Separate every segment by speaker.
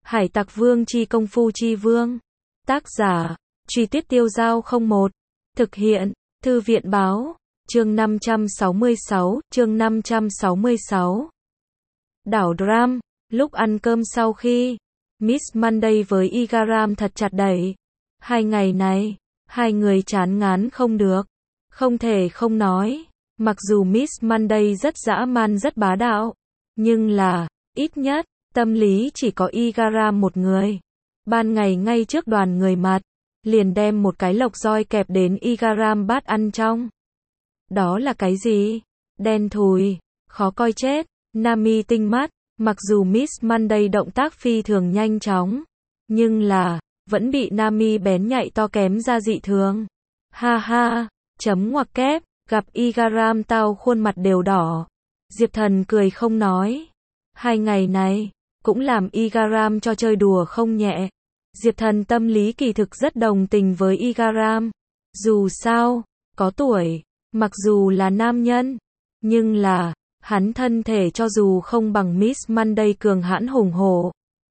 Speaker 1: Hải Tặc Vương chi công phu chi vương. Tác giả, Truy Tuyết Tiêu Giao 01. Thực hiện, Thư viện Báo. Chương 566, chương 566. Đảo Dram. Lúc ăn cơm sau khi Miss Monday với Igaram thật chặt đẩy. 2 ngày này, hai người chán ngán không được. Không thể không nói, mặc dù Miss Monday rất dã man rất bá đạo, nhưng là, ít nhất, tâm lý chỉ có Igaram một người. Ban ngày ngay trước đoàn người mặt, liền đem một cái lộc roi kẹp đến Igaram bát ăn trong. Đó là cái gì? Đen thùi, khó coi chết. Nami tinh mắt, mặc dù Miss Monday động tác phi thường nhanh chóng, nhưng là, vẫn bị Nami bén nhạy to kém ra dị thường. Ha ha, chấm ngoặc kép, gặp Igaram tao khuôn mặt đều đỏ. Diệp Thần cười không nói. 2 ngày này, cũng làm Igaram cho chơi đùa không nhẹ. Diệp Thần tâm lý kỳ thực rất đồng tình với Igaram. Dù sao, có tuổi, mặc dù là nam nhân, nhưng là, hắn thân thể cho dù không bằng Miss Monday cường hãn hùng hổ.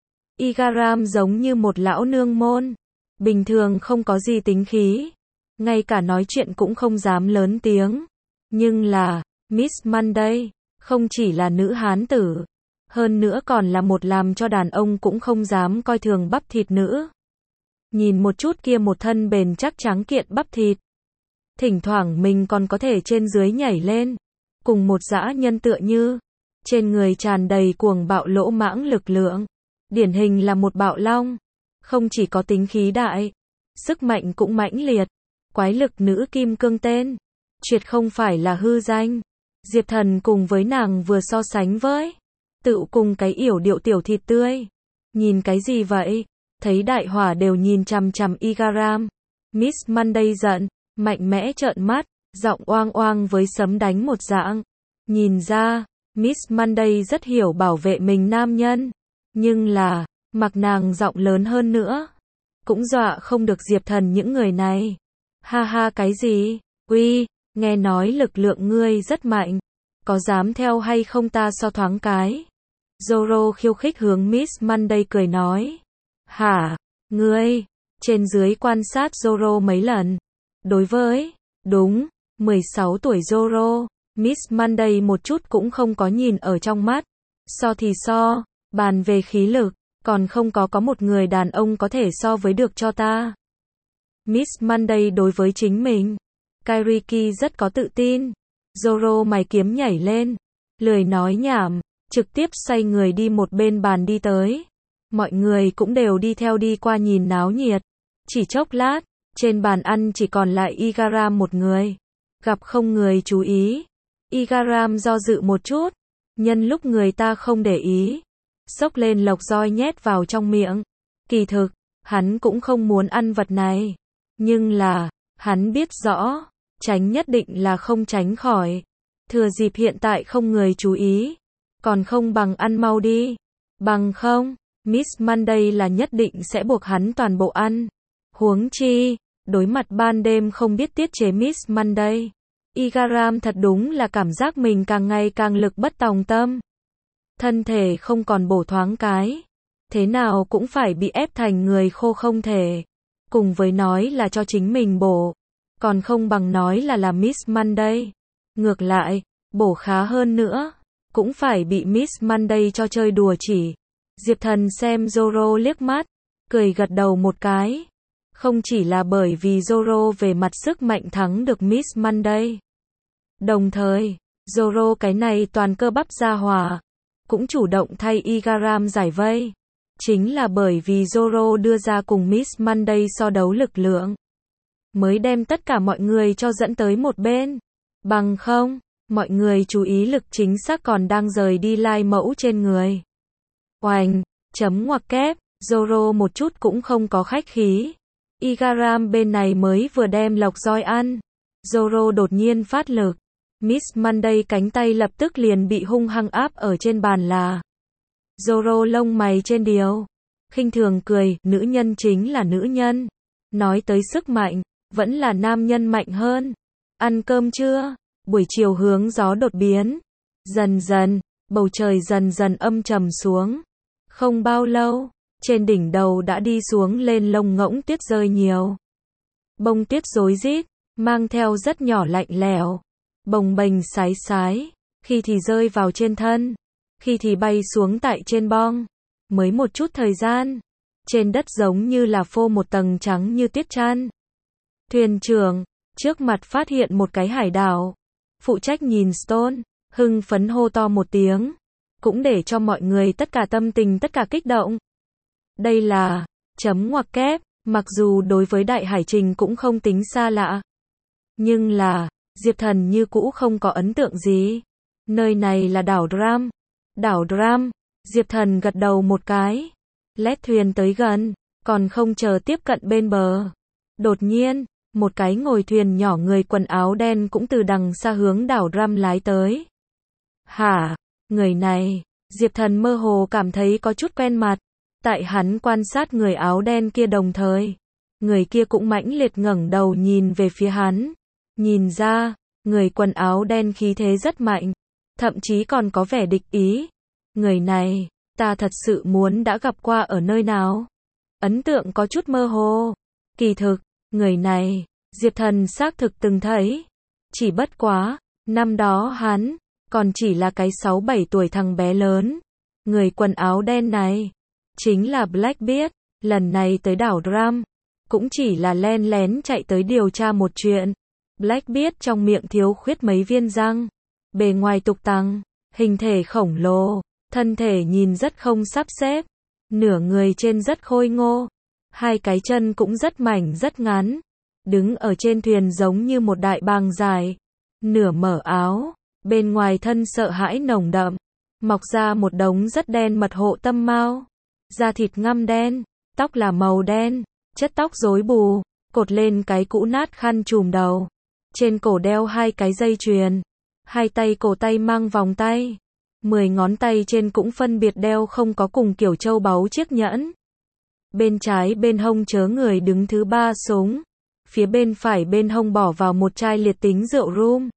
Speaker 1: Igaram giống như một lão nương môn, bình thường không có gì tính khí, ngay cả nói chuyện cũng không dám lớn tiếng. Nhưng là, Miss Monday, không chỉ là nữ hán tử, hơn nữa còn là một làm cho đàn ông cũng không dám coi thường bắp thịt nữ. Nhìn một chút kia một thân bền chắc trắng kiện bắp thịt. Thỉnh thoảng mình còn có thể trên dưới nhảy lên, cùng một dã nhân tựa như, trên người tràn đầy cuồng bạo lỗ mãng lực lượng. Điển hình là một bạo long, không chỉ có tính khí đại, sức mạnh cũng mãnh liệt. Quái lực nữ kim cương tên, triệt không phải là hư danh. Diệp Thần cùng với nàng vừa so sánh với, tự cùng cái yểu điệu tiểu thịt tươi. Nhìn cái gì vậy? Thấy đại hỏa đều nhìn chằm chằm Igaram. Miss Monday giận, mạnh mẽ trợn mắt, giọng oang oang với sấm đánh một dạng. Nhìn ra, Miss Monday rất hiểu bảo vệ mình nam nhân. Nhưng là, mặc nàng giọng lớn hơn nữa, cũng dọa không được Diệp Thần những người này. Ha ha cái gì? Uy, nghe nói lực lượng ngươi rất mạnh, có dám theo hay không ta so thoáng cái? Zoro khiêu khích hướng Miss Monday cười nói. Hả? Ngươi? Trên dưới quan sát Zoro mấy lần. Đối với, đúng, 16 tuổi Zoro, Miss Monday một chút cũng không có nhìn ở trong mắt. So thì so, bàn về khí lực, còn không có một người đàn ông có thể so với được cho ta. Miss Monday đối với chính mình, Kairiki rất có tự tin. Zoro mày kiếm nhảy lên, lười nói nhảm, trực tiếp xoay người đi một bên bàn đi tới. Mọi người cũng đều đi theo đi qua nhìn náo nhiệt. Chỉ chốc lát, trên bàn ăn chỉ còn lại Igaram một người. Gặp không người chú ý, Igaram do dự một chút, nhân lúc người ta không để ý, xốc lên lộc roi nhét vào trong miệng. Kỳ thực, hắn cũng không muốn ăn vật này. Nhưng là, hắn biết rõ, tránh nhất định là không tránh khỏi. Thừa dịp hiện tại không người chú ý, còn không bằng ăn mau đi. Bằng không, Miss Monday là nhất định sẽ buộc hắn toàn bộ ăn. Huống chi, đối mặt ban đêm không biết tiết chế Miss Monday, Igaram thật đúng là cảm giác mình càng ngày càng lực bất tòng tâm. Thân thể không còn bổ thoáng cái, thế nào cũng phải bị ép thành người khô không thể. Cùng với nói là cho chính mình bổ, còn không bằng nói là Miss Monday. Ngược lại, bổ khá hơn nữa, cũng phải bị Miss Monday cho chơi đùa chỉ. Diệp Thần xem Zoro liếc mắt, cười gật đầu một cái. Không chỉ là bởi vì Zoro về mặt sức mạnh thắng được Miss Monday. Đồng thời, Zoro cái này toàn cơ bắp ra hỏa, cũng chủ động thay Igaram giải vây. Chính là bởi vì Zoro đưa ra cùng Miss Monday so đấu lực lượng, mới đem tất cả mọi người cho dẫn tới một bên. Bằng không, mọi người chú ý lực chính xác còn đang rời đi lai mẫu trên người. Oành, chấm ngoặc kép, Zoro một chút cũng không có khách khí. Igaram bên này mới vừa đem lộc roi ăn. Zoro đột nhiên phát lực. Miss Monday cánh tay lập tức liền bị hung hăng áp ở trên bàn là. Zoro lông mày trên điều, khinh thường cười, nữ nhân chính là nữ nhân. Nói tới sức mạnh, vẫn là nam nhân mạnh hơn. Ăn cơm chưa? Buổi chiều hướng gió đột biến. Dần dần, bầu trời dần dần âm trầm xuống. Không bao lâu, Trên đỉnh đầu đã đi xuống lên lông ngỗng tuyết rơi nhiều. Bông tuyết rối rít, mang theo rất nhỏ lạnh lẽo, bồng bềnh sái sái, khi thì rơi vào trên thân, khi thì bay xuống tại trên bong. Mới một chút thời gian, trên đất giống như là phô một tầng trắng như tuyết chăn. Thuyền trưởng, trước mặt phát hiện một cái hải đảo. Phụ trách nhìn Stone, hưng phấn hô to một tiếng, cũng để cho mọi người tất cả tâm tình tất cả kích động. Đây là, chấm ngoặc kép, mặc dù đối với đại hải trình cũng không tính xa lạ. Nhưng là, Diệp Thần như cũ không có ấn tượng gì. Nơi này là đảo Dram. Đảo Dram, Diệp Thần gật đầu một cái. Lét thuyền tới gần, còn không chờ tiếp cận bên bờ. Đột nhiên, một cái ngồi thuyền nhỏ người quần áo đen cũng từ đằng xa hướng đảo Dram lái tới. Hả? Người này, Diệp Thần mơ hồ cảm thấy có chút quen mặt. Tại hắn quan sát người áo đen kia đồng thời, người kia cũng mãnh liệt ngẩng đầu nhìn về phía hắn. Nhìn ra, người quần áo đen khí thế rất mạnh, thậm chí còn có vẻ địch ý. Người này, ta thật sự muốn đã gặp qua ở nơi nào. Ấn tượng có chút mơ hồ. Kỳ thực, người này, Diệp Thần xác thực từng thấy. Chỉ bất quá, năm đó hắn, còn chỉ là cái 6-7 tuổi thằng bé lớn. Người quần áo đen này, chính là Blackbeard, lần này tới đảo Dram, cũng chỉ là len lén chạy tới điều tra một chuyện. Blackbeard trong miệng thiếu khuyết mấy viên răng, bề ngoài tục tằng, hình thể khổng lồ, thân thể nhìn rất không sắp xếp, nửa người trên rất khôi ngô, hai cái chân cũng rất mảnh rất ngắn, đứng ở trên thuyền giống như một đại bàng dài, nửa mở áo, bên ngoài thân sợ hãi nồng đậm, mọc ra một đống rất đen mật hộ tâm mao, da thịt ngăm đen, tóc là màu đen, chất tóc rối bù, cột lên cái cũ nát khăn trùm đầu, trên cổ đeo hai cái dây chuyền, hai tay cổ tay mang vòng tay, 10 ngón tay trên cũng phân biệt đeo không có cùng kiểu châu báu chiếc nhẫn. Bên trái bên hông chớ người đứng thứ 3 súng, phía bên phải bên hông bỏ vào một chai liệt tính rượu rum.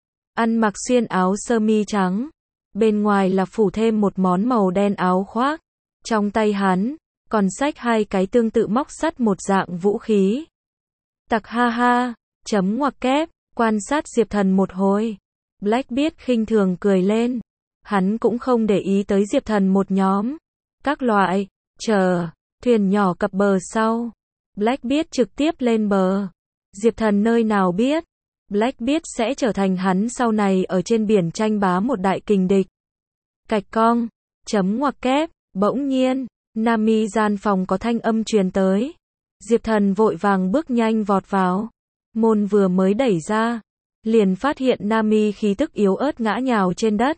Speaker 1: Ăn mặc xuyên áo sơ mi trắng, bên ngoài là phủ thêm một món màu đen áo khoác, trong tay hắn còn xách hai cái tương tự móc sắt một dạng vũ khí. Tặc ha ha, chấm ngoặc kép, quan sát Diệp Thần một hồi. Blackbeard khinh thường cười lên. Hắn cũng không để ý tới Diệp Thần một nhóm. Các loại, chờ, thuyền nhỏ cập bờ sau. Blackbeard trực tiếp lên bờ. Diệp Thần nơi nào biết, Blackbeard sẽ trở thành hắn sau này ở trên biển tranh bá một đại kình địch. Cạch cong, chấm ngoặc kép, bỗng nhiên, Nami gian phòng có thanh âm truyền tới. Diệp Thần vội vàng bước nhanh vọt vào. Môn vừa mới đẩy ra, liền phát hiện Nami khí tức yếu ớt ngã nhào trên đất.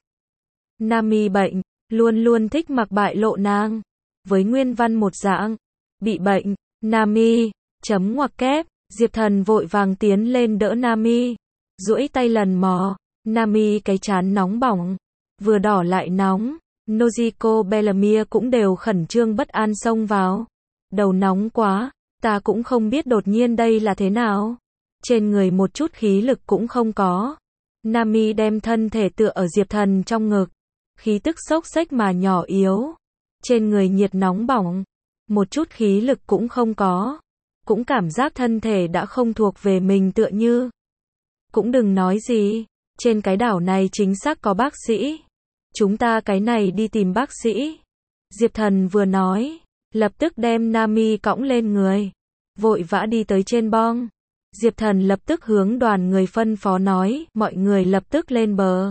Speaker 1: Nami bệnh, luôn luôn thích mặc bại lộ nàng. Với nguyên văn một dạng, bị bệnh, Nami, chấm ngoặc kép, Diệp Thần vội vàng tiến lên đỡ Nami. Duỗi tay lần mò, Nami cái trán nóng bỏng, vừa đỏ lại nóng. Nojiko Bellamia cũng đều khẩn trương bất an xông vào. Đầu nóng quá, ta cũng không biết đột nhiên đây là thế nào. Trên người một chút khí lực cũng không có. Nami đem thân thể tựa ở Diệp Thần trong ngực. Khí tức xốc xếch mà nhỏ yếu. Trên người nhiệt nóng bỏng. Một chút khí lực cũng không có. Cũng cảm giác thân thể đã không thuộc về mình tựa như. Cũng đừng nói gì. Trên cái đảo này chính xác có bác sĩ. Chúng ta cái này đi tìm bác sĩ. Diệp Thần vừa nói, lập tức đem Nami cõng lên người. Vội vã đi tới trên bong. Diệp Thần lập tức hướng đoàn người phân phó nói, mọi người lập tức lên bờ.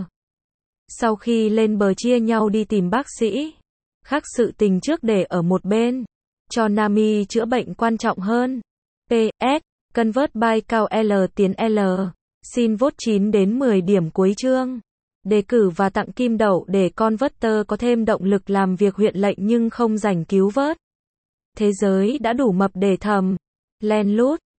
Speaker 1: Sau khi lên bờ chia nhau đi tìm bác sĩ. Khác sự tình trước để ở một bên. Cho Nami chữa bệnh quan trọng hơn. PS, Convert by cao L tiến L. Xin vote 9 đến 10 điểm cuối chương. Đề cử và tặng kim đậu để Converter có thêm động lực làm việc huyện lệnh nhưng không rảnh cứu vớt. Thế giới đã đủ mập để thầm. Len lút.